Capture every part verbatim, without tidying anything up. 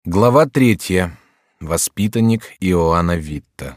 Глава третья. Воспитанник Иоанна Витта.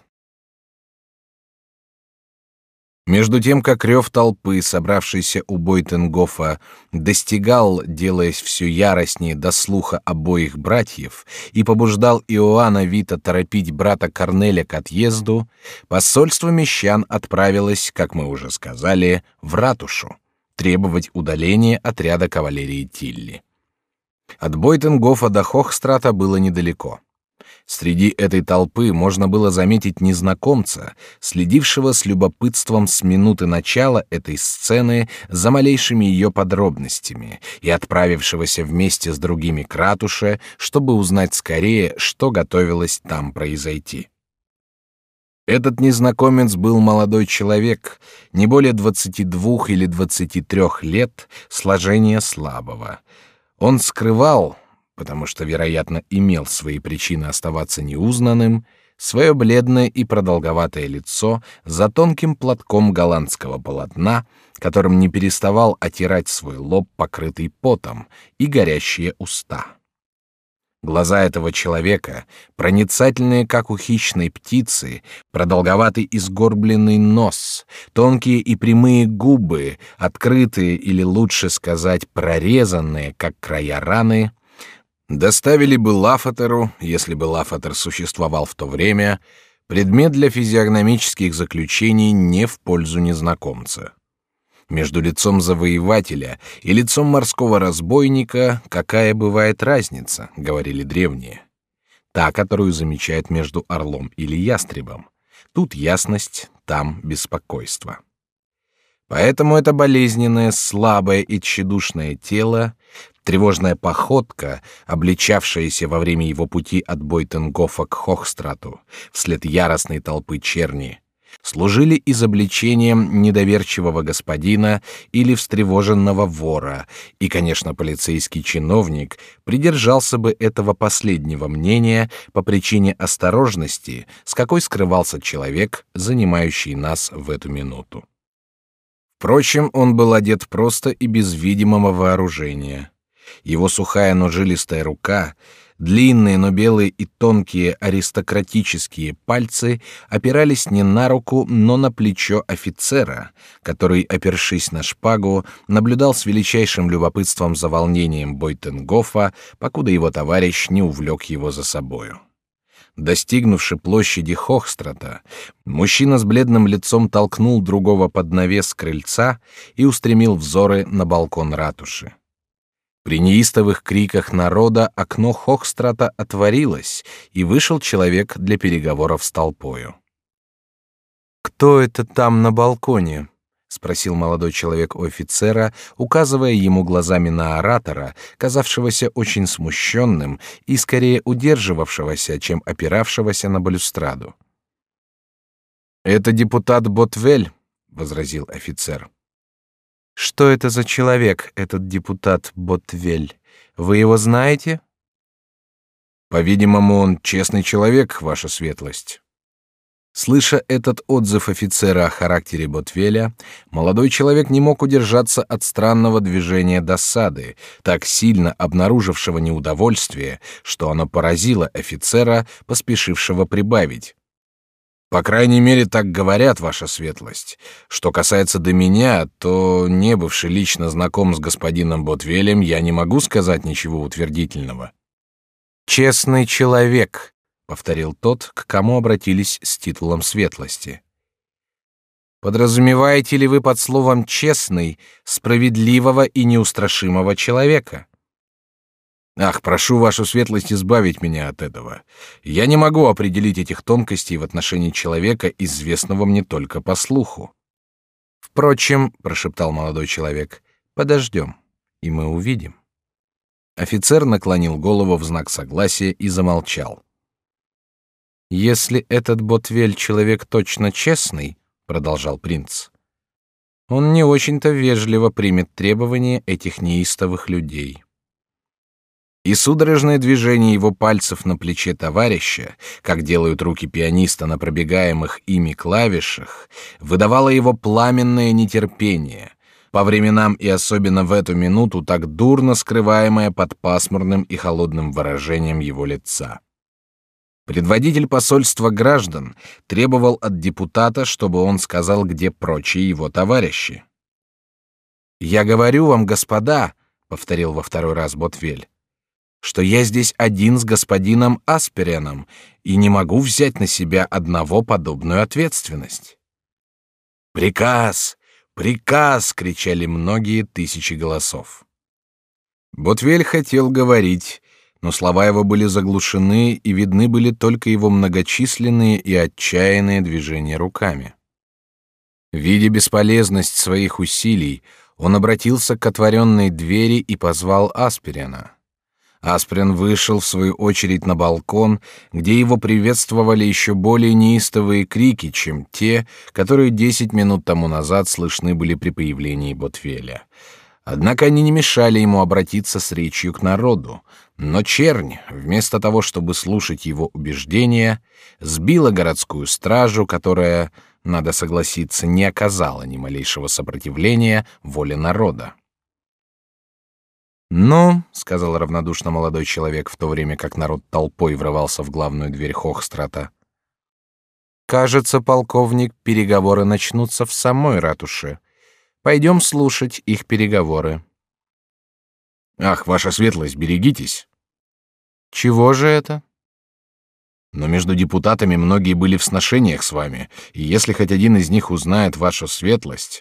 Между тем, как рев толпы, собравшейся у Бойтенгофа, достигал, делаясь все яростнее до слуха обоих братьев, и побуждал Иоанна Витта торопить брата Корнеля к отъезду, посольство мещан отправилось, как мы уже сказали, в ратушу, требовать удаления отряда кавалерии Тилли. От Бойтенгофа до Хохстрата было недалеко. Среди этой толпы можно было заметить незнакомца, следившего с любопытством с минуты начала этой сцены за малейшими ее подробностями и отправившегося вместе с другими к ратуше, чтобы узнать скорее, что готовилось там произойти. Этот незнакомец был молодой человек, не более двадцати двух или двадцати трех лет, сложения слабого. Он скрывал, потому что, вероятно, имел свои причины оставаться неузнанным, свое бледное и продолговатое лицо за тонким платком голландского полотна, которым не переставал отирать свой лоб, покрытый потом, и горящие уста. Глаза этого человека, проницательные, как у хищной птицы, продолговатый и сгорбленный нос, тонкие и прямые губы, открытые или, лучше сказать, прорезанные, как края раны, доставили бы Лафатеру, если бы Лафатер существовал в то время, предмет для физиогномических заключений не в пользу незнакомца. Между лицом завоевателя и лицом морского разбойника какая бывает разница, говорили древние. Та, которую замечают между орлом или ястребом. Тут ясность, там беспокойство. Поэтому это болезненное, слабое и тщедушное тело, тревожная походка, обличавшаяся во время его пути от Бойтенгофа к Хохстрату вслед яростной толпы черни, служили изобличением недоверчивого господина или встревоженного вора, и, конечно, полицейский чиновник придержался бы этого последнего мнения по причине осторожности, с какой скрывался человек, занимающий нас в эту минуту. Впрочем, он был одет просто и без видимого вооружения. Его сухая, но жилистая рука, длинные, но белые и тонкие аристократические пальцы опирались не на руку, но на плечо офицера, который, опершись на шпагу, наблюдал с величайшим любопытством за волнением Бойтенгофа, покуда его товарищ не увлек его за собою. Достигнувши площади Хохстрата, мужчина с бледным лицом толкнул другого под навес крыльца и устремил взоры на балкон ратуши. При неистовых криках народа окно Хохстрата отворилось, и вышел человек для переговоров с толпою. «Кто это там на балконе?» — спросил молодой человек у офицера, указывая ему глазами на оратора, казавшегося очень смущенным и скорее удерживавшегося, чем опиравшегося на балюстраду. «Это депутат Ботвель», — возразил офицер. «Что это за человек, этот депутат Ботвель? Вы его знаете?» «По-видимому, он честный человек, ваша светлость». Слыша этот отзыв офицера о характере Ботвеля, молодой человек не мог удержаться от странного движения досады, так сильно обнаружившего неудовольствие, что оно поразило офицера, поспешившего прибавить. «По крайней мере, так говорят, ваша светлость. Что касается до меня, то, не бывший лично знаком с господином Ботвелем, я не могу сказать ничего утвердительного». «Честный человек», — повторил тот, к кому обратились с титулом светлости. «Подразумеваете ли вы под словом «честный» справедливого и неустрашимого человека?» «Ах, прошу вашу светлость избавить меня от этого. Я не могу определить этих тонкостей в отношении человека, известного мне только по слуху». «Впрочем, — прошептал молодой человек, — подождем, и мы увидим». Офицер наклонил голову в знак согласия и замолчал. «Если этот Ботвель человек точно честный, — продолжал принц, — он не очень-то вежливо примет требования этих неистовых людей». И судорожное движение его пальцев на плече товарища, как делают руки пианиста на пробегаемых ими клавишах, выдавало его пламенное нетерпение, по временам и особенно в эту минуту так дурно скрываемое под пасмурным и холодным выражением его лица. Предводитель посольства граждан требовал от депутата, чтобы он сказал, где прочие его товарищи. «Я говорю вам, господа», — повторил во второй раз Ботвель, «что я здесь один с господином Аспереном и не могу взять на себя одного подобную ответственность». «Приказ! Приказ!» — кричали многие тысячи голосов. Ботвель хотел говорить, но слова его были заглушены, и видны были только его многочисленные и отчаянные движения руками. Видя бесполезность своих усилий, он обратился к отворенной двери и позвал Асперена. Аспрен вышел в свою очередь на балкон, где его приветствовали еще более неистовые крики, чем те, которые десять минут тому назад слышны были при появлении Ботвеля. Однако они не мешали ему обратиться с речью к народу, но чернь, вместо того, чтобы слушать его убеждения, сбила городскую стражу, которая, надо согласиться, не оказала ни малейшего сопротивления воле народа. «Ну», — сказал равнодушно молодой человек, в то время как народ толпой врывался в главную дверь Хохстрата, «кажется, полковник, переговоры начнутся в самой ратуше. Пойдем слушать их переговоры». «Ах, ваша светлость, берегитесь!» «Чего же это?» «Но между депутатами многие были в сношениях с вами, и если хоть один из них узнает вашу светлость...»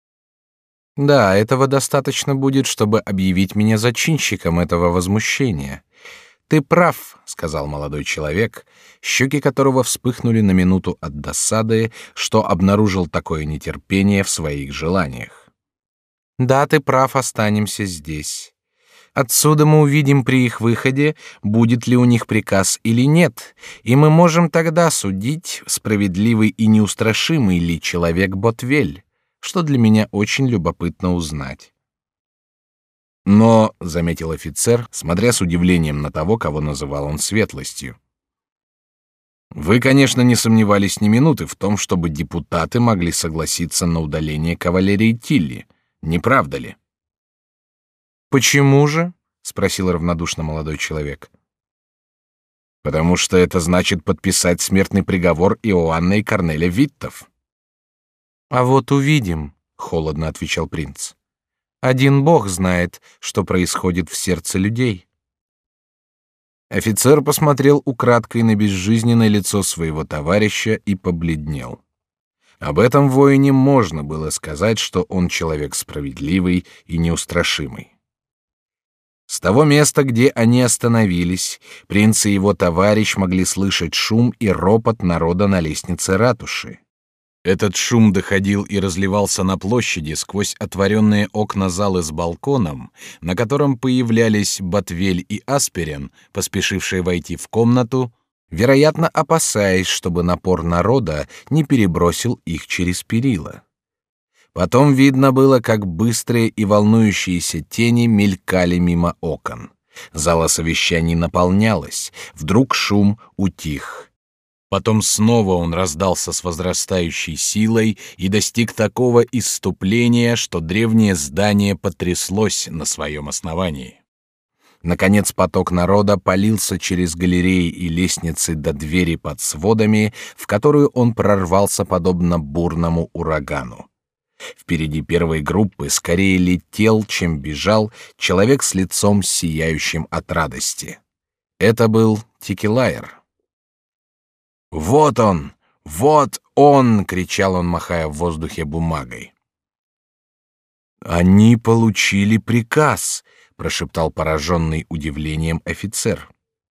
«Да, этого достаточно будет, чтобы объявить меня зачинщиком этого возмущения. Ты прав», — сказал молодой человек, щеки которого вспыхнули на минуту от досады, что обнаружил такое нетерпение в своих желаниях. «Да, ты прав, останемся здесь. Отсюда мы увидим при их выходе, будет ли у них приказ или нет, и мы можем тогда судить, справедливый и неустрашимый ли человек Ботвель, что для меня очень любопытно узнать». «Но», — заметил офицер, смотря с удивлением на того, кого называл он светлостью, «вы, конечно, не сомневались ни минуты в том, чтобы депутаты могли согласиться на удаление кавалерии Тилли, не правда ли?» «Почему же?» — спросил равнодушно молодой человек. «Потому что это значит подписать смертный приговор Иоанна и Корнеля Виттов». «А вот увидим», — холодно отвечал принц. «Один Бог знает, что происходит в сердце людей». Офицер посмотрел украдкой на безжизненное лицо своего товарища и побледнел. Об этом воине можно было сказать, что он человек справедливый и неустрашимый. С того места, где они остановились, принц и его товарищ могли слышать шум и ропот народа на лестнице ратуши. Этот шум доходил и разливался на площади сквозь отворенные окна залы с балконом, на котором появлялись Ботвель и Асперен, поспешившие войти в комнату, вероятно, опасаясь, чтобы напор народа не перебросил их через перила. Потом видно было, как быстрые и волнующиеся тени мелькали мимо окон. Зала совещаний наполнялась, вдруг шум утих. Потом снова он раздался с возрастающей силой и достиг такого исступления, что древнее здание потряслось на своем основании. Наконец поток народа полился через галереи и лестницы до двери под сводами, в которую он прорвался подобно бурному урагану. Впереди первой группы скорее летел, чем бежал, человек с лицом сияющим от радости. Это был Тикелайер. «Вот он! Вот он!» — кричал он, махая в воздухе бумагой. «Они получили приказ!» — прошептал пораженный удивлением офицер.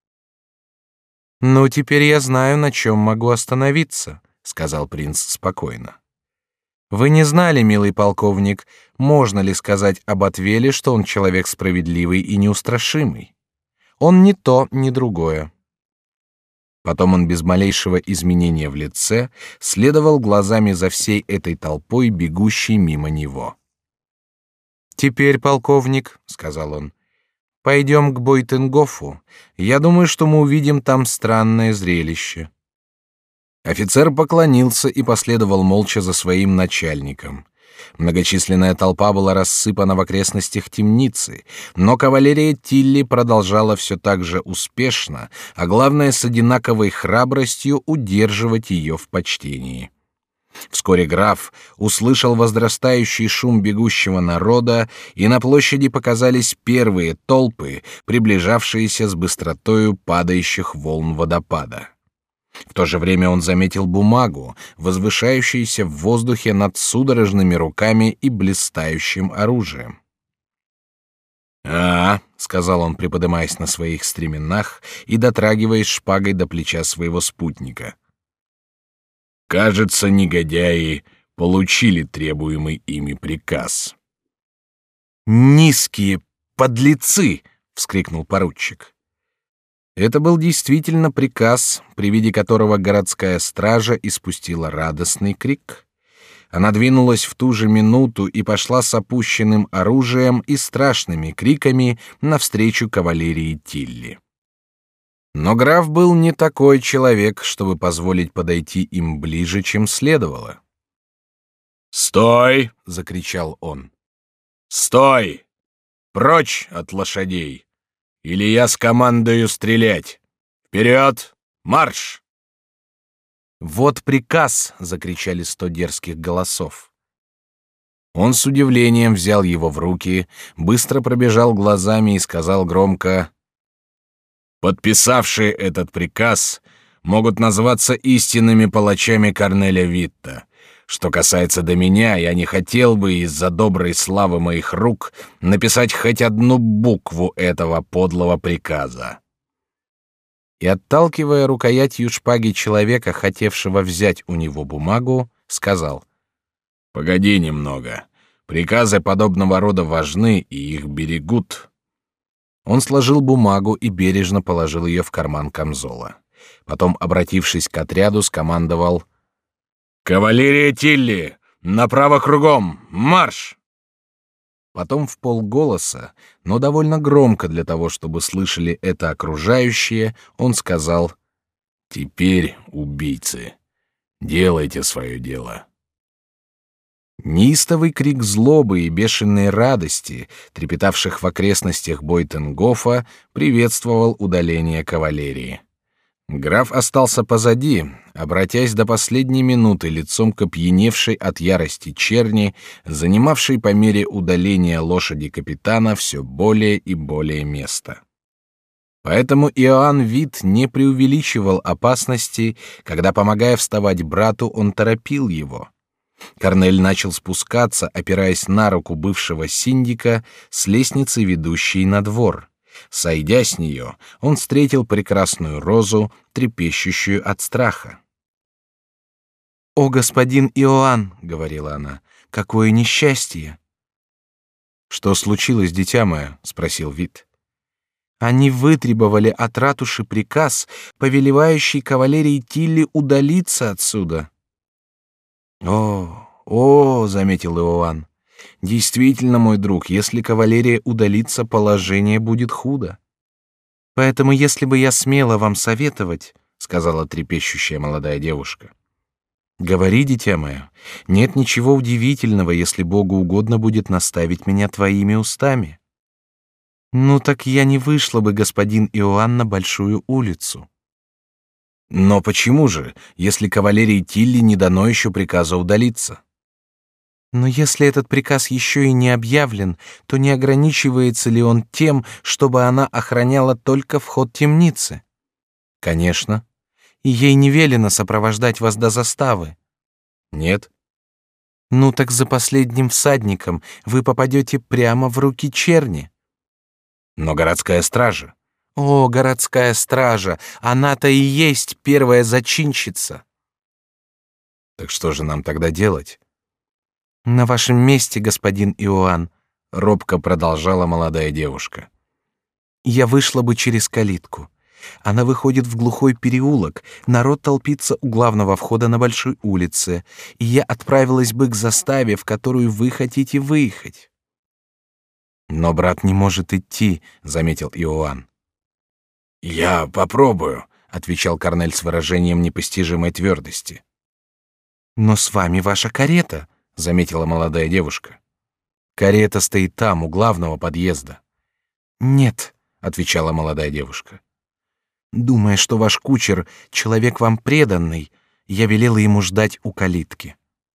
«Ну, теперь я знаю, на чем могу остановиться», — сказал принц спокойно. «Вы не знали, милый полковник, можно ли сказать об Ботвеле, что он человек справедливый и неустрашимый? Он ни то, ни другое». Потом он без малейшего изменения в лице следовал глазами за всей этой толпой, бегущей мимо него. «Теперь, полковник, — сказал он, — пойдем к Бойтенгофу. Я думаю, что мы увидим там странное зрелище». Офицер поклонился и последовал молча за своим начальником. Многочисленная толпа была рассыпана в окрестностях темницы, но кавалерия Тилли продолжала все так же успешно, а главное с одинаковой храбростью удерживать ее в почтении. Вскоре граф услышал возрастающий шум бегущего народа, и на площади показались первые толпы, приближавшиеся с быстротою падающих волн водопада. В то же время он заметил бумагу, возвышающуюся в воздухе над судорожными руками и блистающим оружием. «А, — сказал он, приподымаясь на своих стременах и дотрагиваясь шпагой до плеча своего спутника, — кажется, негодяи получили требуемый ими приказ». «Низкие подлецы!» — вскрикнул поручик. Это был действительно приказ, при виде которого городская стража испустила радостный крик. Она двинулась в ту же минуту и пошла с опущенным оружием и страшными криками навстречу кавалерии Тилли. Но граф был не такой человек, чтобы позволить подойти им ближе, чем следовало. «Стой!» — закричал он. «Стой! Прочь от лошадей! Или я скомандую стрелять! Вперед! Марш!» «Вот приказ!» — закричали сто дерзких голосов. Он с удивлением взял его в руки, быстро пробежал глазами и сказал громко: «Подписавшие этот приказ могут назваться истинными палачами Корнеля Витта. Что касается до меня, я не хотел бы из-за доброй славы моих рук написать хоть одну букву этого подлого приказа». И, отталкивая рукоятью шпаги человека, хотевшего взять у него бумагу, сказал: «Погоди немного. Приказы подобного рода важны, и их берегут». Он сложил бумагу и бережно положил ее в карман камзола. Потом, обратившись к отряду, скомандовал: «Кавалерия Тилли! Направо кругом! Марш!» Потом вполголоса, но довольно громко для того, чтобы слышали это окружающие, он сказал: «Теперь, убийцы, делайте свое дело». Неистовый крик злобы и бешеной радости, трепетавших в окрестностях Бойтенгофа, приветствовал удаление кавалерии. Граф остался позади, обратясь до последней минуты лицом к опьяневшей от ярости черни, занимавшей по мере удаления лошади капитана все более и более места. Поэтому Иоанн Вит не преувеличивал опасности, когда, помогая вставать брату, он торопил его. Корнель начал спускаться, опираясь на руку бывшего синдика, с лестницы, ведущей на двор. Сойдя с нее, он встретил прекрасную розу, трепещущую от страха. «О, господин Иоанн!» — говорила она, — «какое несчастье!» «Что случилось, дитя мое?» — спросил Вит. «Они вытребовали от ратуши приказ, повелевающий кавалерии Тилли удалиться отсюда». «О, о!» — заметил Иоанн. «Действительно, мой друг, если кавалерия удалится, положение будет худо. Поэтому, если бы я смела вам советовать, — сказала трепещущая молодая девушка, — говори, дитя мое, нет ничего удивительного, если Богу угодно будет наставить меня твоими устами. Ну так я не вышла бы, господин Иоанн, на большую улицу». «Но почему же, если кавалерии Тилли не дано еще приказа удалиться?» «Но если этот приказ еще и не объявлен, то не ограничивается ли он тем, чтобы она охраняла только вход темницы?» «Конечно. И ей не велено сопровождать вас до заставы?» «Нет». «Ну так за последним всадником вы попадете прямо в руки черни». «Но городская стража». «О, городская стража! Она-то и есть первая зачинщица!» «Так что же нам тогда делать?» «На вашем месте, господин Иоанн, — робко продолжала молодая девушка, — я вышла бы через калитку. Она выходит в глухой переулок, народ толпится у главного входа на большой улице, и я отправилась бы к заставе, в которую вы хотите выехать». «Но брат не может идти», — заметил Иоанн. «Я попробую», — отвечал Корнель с выражением непостижимой твердости. «Но с вами ваша карета», — заметила молодая девушка. Карета стоит там, у главного подъезда. Нет, отвечала молодая девушка. Думая, что ваш кучер человек вам преданный, я велела ему ждать у калитки.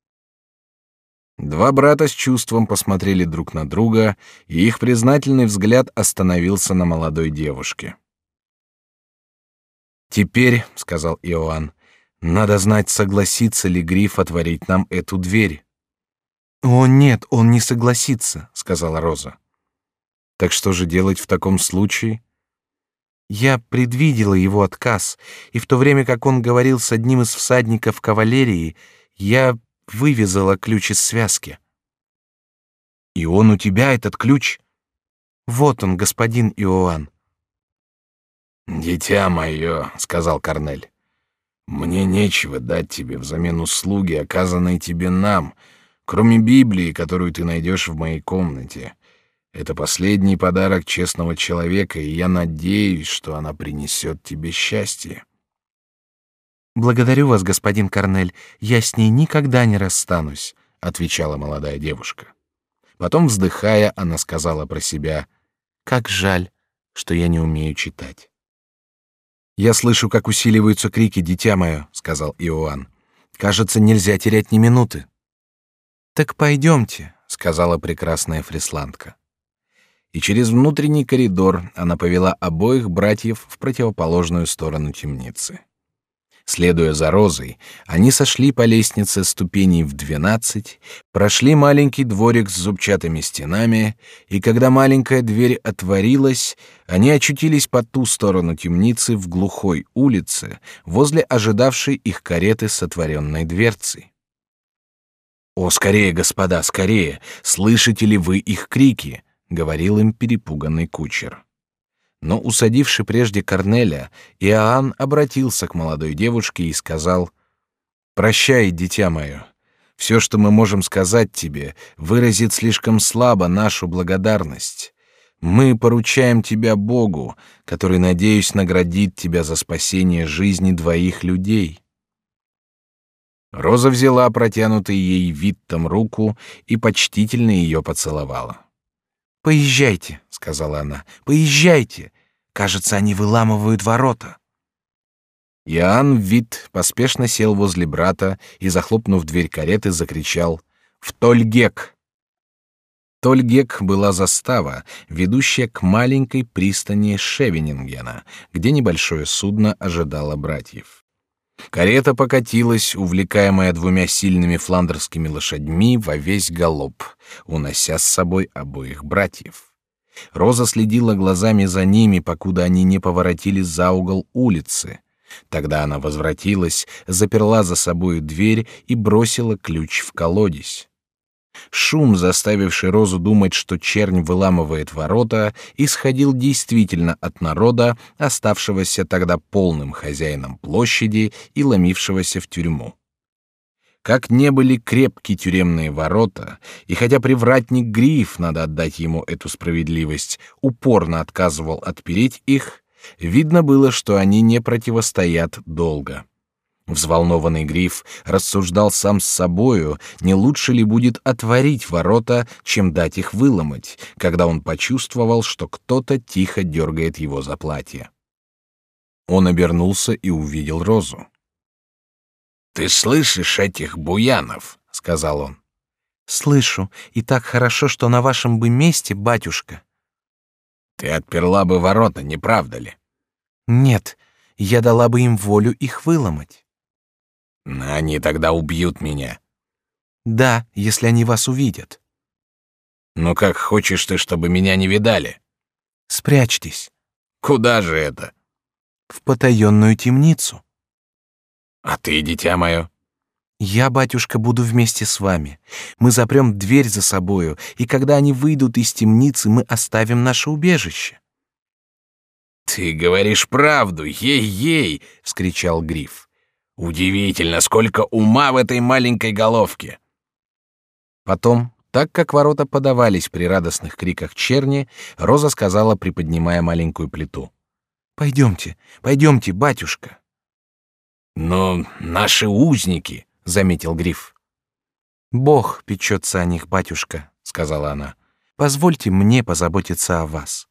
Два брата с чувством посмотрели друг на друга, и их признательный взгляд остановился на молодой девушке. «Теперь, — сказал Иоанн, — надо знать, согласится ли Гриф отворить нам эту дверь». «О, нет, он не согласится», — сказала Роза. «Так что же делать в таком случае?» «Я предвидела его отказ, и в то время как он говорил с одним из всадников кавалерии, я вывязала ключ из связки». «И он у тебя, этот ключ?» «Вот он, господин Иоанн». «Дитя мое, — сказал Корнель, — мне нечего дать тебе взамен услуги, оказанной тебе нам, кроме Библии, которую ты найдешь в моей комнате. Это последний подарок честного человека, и я надеюсь, что она принесет тебе счастье». «Благодарю вас, господин Корнель, я с ней никогда не расстанусь», — отвечала молодая девушка. Потом, вздыхая, она сказала про себя: «Как жаль, что я не умею читать». «Я слышу, как усиливаются крики, дитя мое», — сказал Иоанн. «Кажется, нельзя терять ни минуты». «Так пойдемте», — сказала прекрасная фрисландка. И через внутренний коридор она повела обоих братьев в противоположную сторону темницы. Следуя за Розой, они сошли по лестнице ступеней в двенадцать, прошли маленький дворик с зубчатыми стенами, и когда маленькая дверь отворилась, они очутились по ту сторону темницы в глухой улице, возле ожидавшей их кареты с отворенной дверцей. «О, скорее, господа, скорее! Слышите ли вы их крики?» — говорил им перепуганный кучер. Но, усадивший прежде Корнеля, Иоанн обратился к молодой девушке и сказал: «Прощай, дитя мое. Все, что мы можем сказать тебе, выразит слишком слабо нашу благодарность. Мы поручаем тебя Богу, который, надеюсь, наградит тебя за спасение жизни двоих людей». Роза взяла протянутую ей Виттом руку и почтительно ее поцеловала. «Поезжайте», — сказала она, — «поезжайте. Кажется, они выламывают ворота». Иоанн Витт поспешно сел возле брата и, захлопнув дверь кареты, закричал: «В Тольгек!» Тольгек была застава, ведущая к маленькой пристани Шевенингена, где небольшое судно ожидало братьев. Карета покатилась, увлекаемая двумя сильными фландерскими лошадьми во весь галоп, унося с собой обоих братьев. Роза следила глазами за ними, покуда они не поворотили за угол улицы. Тогда она возвратилась, заперла за собою дверь и бросила ключ в колодезь. Шум, заставивший Розу думать, что чернь выламывает ворота, исходил действительно от народа, оставшегося тогда полным хозяином площади и ломившегося в тюрьму. Как не были крепки тюремные ворота, и хотя привратник Гриф, надо отдать ему эту справедливость, упорно отказывал отпереть их, видно было, что они не противостоят долго. Взволнованный Гриф рассуждал сам с собою, не лучше ли будет отворить ворота, чем дать их выломать, когда он почувствовал, что кто-то тихо дергает его за платье. Он обернулся и увидел Розу. «Ты слышишь этих буянов?» — сказал он. «Слышу, и так хорошо, что на вашем бы месте, батюшка». «Ты отперла бы ворота, не правда ли?» «Нет, я дала бы им волю их выломать». «Они тогда убьют меня». «Да, если они вас увидят». «Ну как хочешь ты, чтобы меня не видали?» «Спрячьтесь». «Куда же это?» «В потаенную темницу». «А ты, дитя мое?» «Я, батюшка, буду вместе с вами. Мы запрем дверь за собою, и когда они выйдут из темницы, мы оставим наше убежище». «Ты говоришь правду, ей-ей!» — вскричал Гриф. «Удивительно, сколько ума в этой маленькой головке!» Потом, так как ворота подавались при радостных криках черни, Роза сказала, приподнимая маленькую плиту: «Пойдемте, пойдемте, батюшка». «Но наши узники», — заметил Гриф. Бог печется о них, батюшка, сказала она. Позвольте мне позаботиться о вас.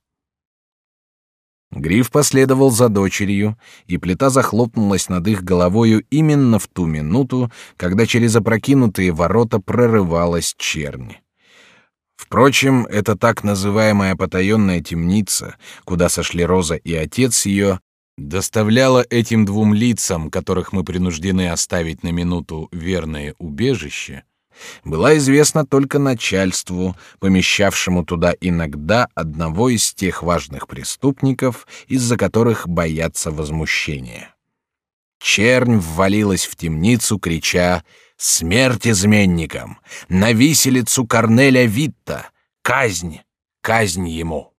Гриф последовал за дочерью, и плита захлопнулась над их головою именно в ту минуту, когда через опрокинутые ворота прорывалась чернь. Впрочем, эта так называемая потаенная темница, куда сошли Роза и отец ее, доставляла этим двум лицам, которых мы принуждены оставить на минуту верное убежище, была известна только начальству, помещавшему туда иногда одного из тех важных преступников, из-за которых боятся возмущения. Чернь ввалилась в темницу, крича: «Смерть изменникам! На виселицу Корнеля Витта! Казнь! Казнь ему!»